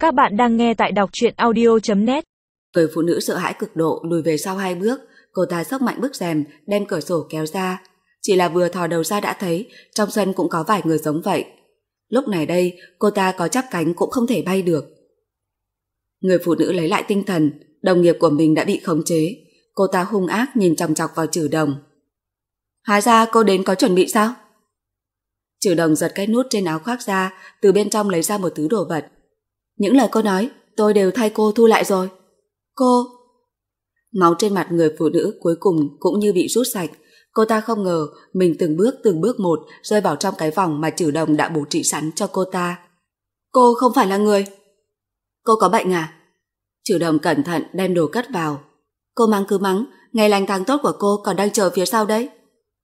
Các bạn đang nghe tại đọc truyện audio.net. Người phụ nữ sợ hãi cực độ lùi về sau 2 bước, cô ta xốc mạnh bức rèm đem cửa sổ kéo ra. Chỉ là vừa thò đầu ra đã thấy trong sân cũng có vài người giống vậy. Lúc này đây cô ta có chắp cánh cũng không thể bay được. Người phụ nữ lấy lại tinh thần, đồng nghiệp của mình đã bị khống chế. Cô ta hung ác nhìn chòng chọc vào Trử Đồng. Hóa ra cô đến có chuẩn bị sao? Trử Đồng giật cái nút trên áo khoác ra, từ bên trong lấy ra một thứ đồ vật. Những lời cô nói tôi đều thay cô thu lại rồi. Cô... Máu trên mặt người phụ nữ cuối cùng cũng như bị rút sạch. Cô ta không ngờ mình từng bước một rơi vào trong cái vòng mà Trử Đồng đã bố trí sẵn cho cô ta. Cô không phải là người. Cô có bệnh à? Trử Đồng cẩn thận đem đồ cất vào. Cô mắng cứ mắng, ngày lành tháng tốt của cô còn đang chờ phía sau đấy.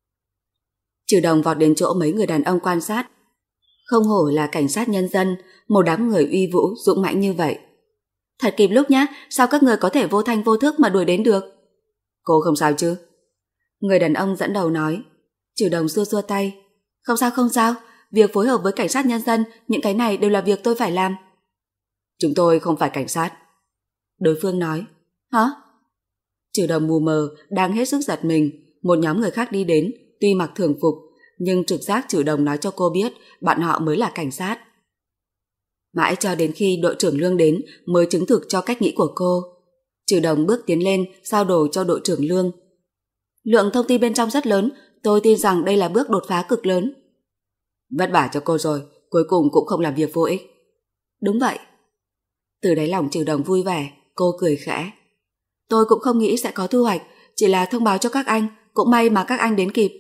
Trử Đồng vọt đến chỗ mấy người đàn ông quan sát. Không hổ là cảnh sát nhân dân, một đám người uy vũ dũng mãnh như vậy. Thật kịp lúc nhá, sao các người có thể vô thanh vô thức mà đuổi đến được? Cô không sao chứ? Người đàn ông dẫn đầu nói. Trử Đồng xua xua tay. Không sao, việc phối hợp với cảnh sát nhân dân, những cái này đều là việc tôi phải làm. Chúng tôi không phải cảnh sát. Đối phương nói. Hả? Trử Đồng mù mờ, đang hết sức giật mình. Một nhóm người khác đi đến, tuy mặc thường phục, nhưng trực giác Trử Đồng nói cho cô biết bọn họ mới là cảnh sát. Mãi cho đến khi đội trưởng Lương đến mới chứng thực cho cách nghĩ của cô. Trử Đồng bước tiến lên giao đồ cho đội trưởng Lương. Lượng thông tin bên trong rất lớn, tôi tin rằng đây là bước đột phá cực lớn. Vất vả cho cô rồi, cuối cùng cũng không làm việc vô ích. Đúng vậy. Từ đáy lòng Trử Đồng vui vẻ, cô cười khẽ. Tôi cũng không nghĩ sẽ có thu hoạch, chỉ là thông báo cho các anh, cũng may mà các anh đến kịp.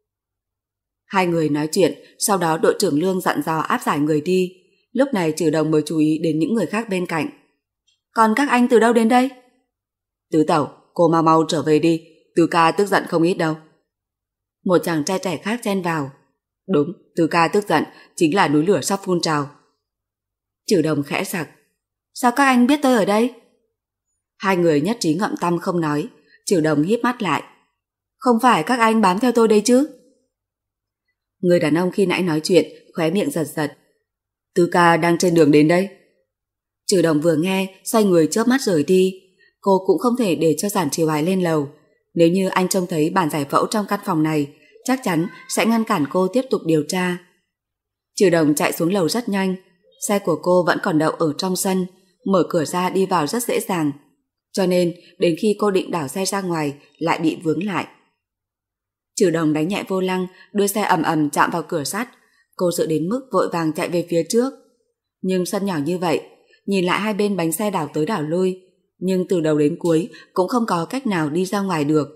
Hai người nói chuyện, sau đó đội trưởng Lương dặn dò áp giải người đi. Lúc này Trử Đồng mới chú ý đến những người khác bên cạnh. Còn các anh từ đâu đến đây? Tứ tẩu, cô mau mau trở về đi, Tứ ca tức giận không ít đâu. Một chàng trai trẻ khác chen vào. Đúng, Tứ ca tức giận chính là núi lửa sắp phun trào. Trử Đồng khẽ sặc. Sao các anh biết tôi ở đây? Hai người nhất trí ngậm tăm không nói. Trử Đồng híp mắt lại. Không phải các anh bám theo tôi đây chứ? Người đàn ông khi nãy nói chuyện khóe miệng giật giật. Tứ ca đang trên đường đến đây. Trử Đồng vừa nghe xoay người chớp mắt rời đi. Cô cũng không thể để cho Giản Trì Hoài lên lầu. Nếu như anh trông thấy bản giải phẫu trong căn phòng này, chắc chắn sẽ ngăn cản cô tiếp tục điều tra. Trử Đồng chạy xuống lầu rất nhanh. Xe của cô vẫn còn đậu ở trong sân, mở cửa ra đi vào rất dễ dàng. Cho nên đến khi cô định đảo xe ra ngoài lại bị vướng lại. Trử Đồng đánh nhẹ vô lăng, đuôi xe ầm ầm chạm vào cửa sắt. Cô sợ đến mức vội vàng chạy về phía trước. Nhưng sân nhỏ như vậy, nhìn lại hai bên bánh xe đảo tới đảo lui, nhưng từ đầu đến cuối cũng không có cách nào đi ra ngoài được.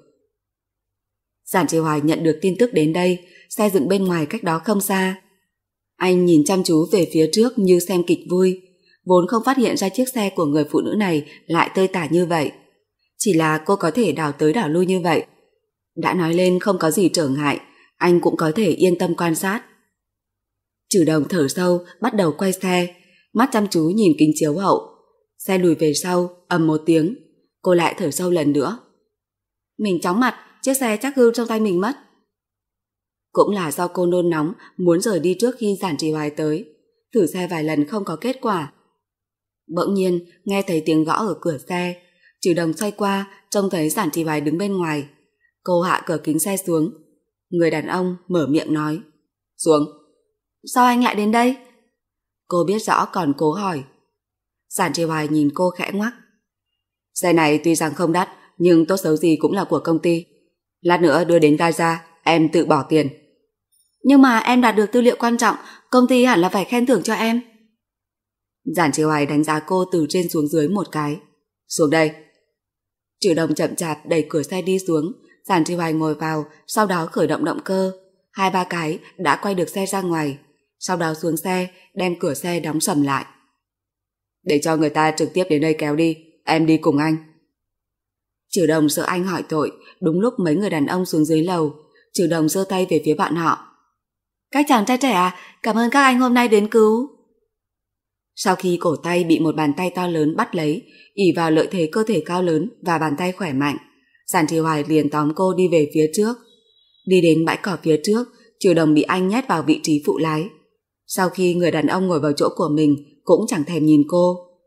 Giản Trì Hoài nhận được tin tức đến đây, xe dựng bên ngoài cách đó không xa. Anh nhìn chăm chú về phía trước như xem kịch vui, vốn không phát hiện ra chiếc xe của người phụ nữ này lại tơi tả như vậy. Chỉ là cô có thể đảo tới đảo lui như vậy. Đã nói lên không có gì trở ngại, anh cũng có thể yên tâm quan sát. Trử Đồng thở sâu, bắt đầu quay xe, mắt chăm chú nhìn kính chiếu hậu. Xe lùi về sau, ầm một tiếng, cô lại thở sâu lần nữa. Mình chóng mặt, chiếc xe chắc hư trong tay mình mất. Cũng là do cô nôn nóng, muốn rời đi trước khi Giản Trì Hoài tới. Thử xe vài lần không có kết quả. Bỗng nhiên, nghe thấy tiếng gõ ở cửa xe. Trử Đồng xoay qua, trông thấy Giản Trì Hoài đứng bên ngoài. Cô hạ cửa kính xe xuống. Người đàn ông mở miệng nói. Xuống. Sao anh lại đến đây? Cô biết rõ còn cố hỏi. Giản Trì Hoài nhìn cô khẽ ngoắc. Xe này tuy rằng không đắt, nhưng tốt xấu gì cũng là của công ty. Lát nữa đưa đến Gaza, em tự bỏ tiền. Nhưng mà em đạt được tư liệu quan trọng, công ty hẳn là phải khen thưởng cho em. Giản Trì Hoài đánh giá cô từ trên xuống dưới một cái. Xuống đây. Trử Đồng chậm chạp đẩy cửa xe đi xuống. Giản Trì Hoài ngồi vào, sau đó khởi động động cơ. 2-3 cái đã quay được xe ra ngoài. Sau đó xuống xe, đem cửa xe đóng sầm lại. Để cho người ta trực tiếp đến đây kéo đi, em đi cùng anh. Trử Đồng sợ anh hỏi tội. Đúng lúc mấy người đàn ông xuống dưới lầu, Trử Đồng giơ tay về phía bọn họ. Các chàng trai trẻ à, cảm ơn các anh hôm nay đến cứu. Sau khi cổ tay bị một bàn tay to lớn bắt lấy, ỷ vào lợi thế cơ thể cao lớn và bàn tay khỏe mạnh, Giản Trì Hoài liền tóm cô đi về phía trước. Đi đến bãi cỏ phía trước, Trử Đồng bị anh nhét vào vị trí phụ lái. Sau khi người đàn ông ngồi vào chỗ của mình cũng chẳng thèm nhìn cô,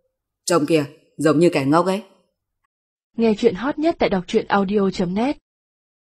Trông kìa, giống như kẻ ngốc ấy. Nghe chuyện hot nhất tại đọc truyện audio.net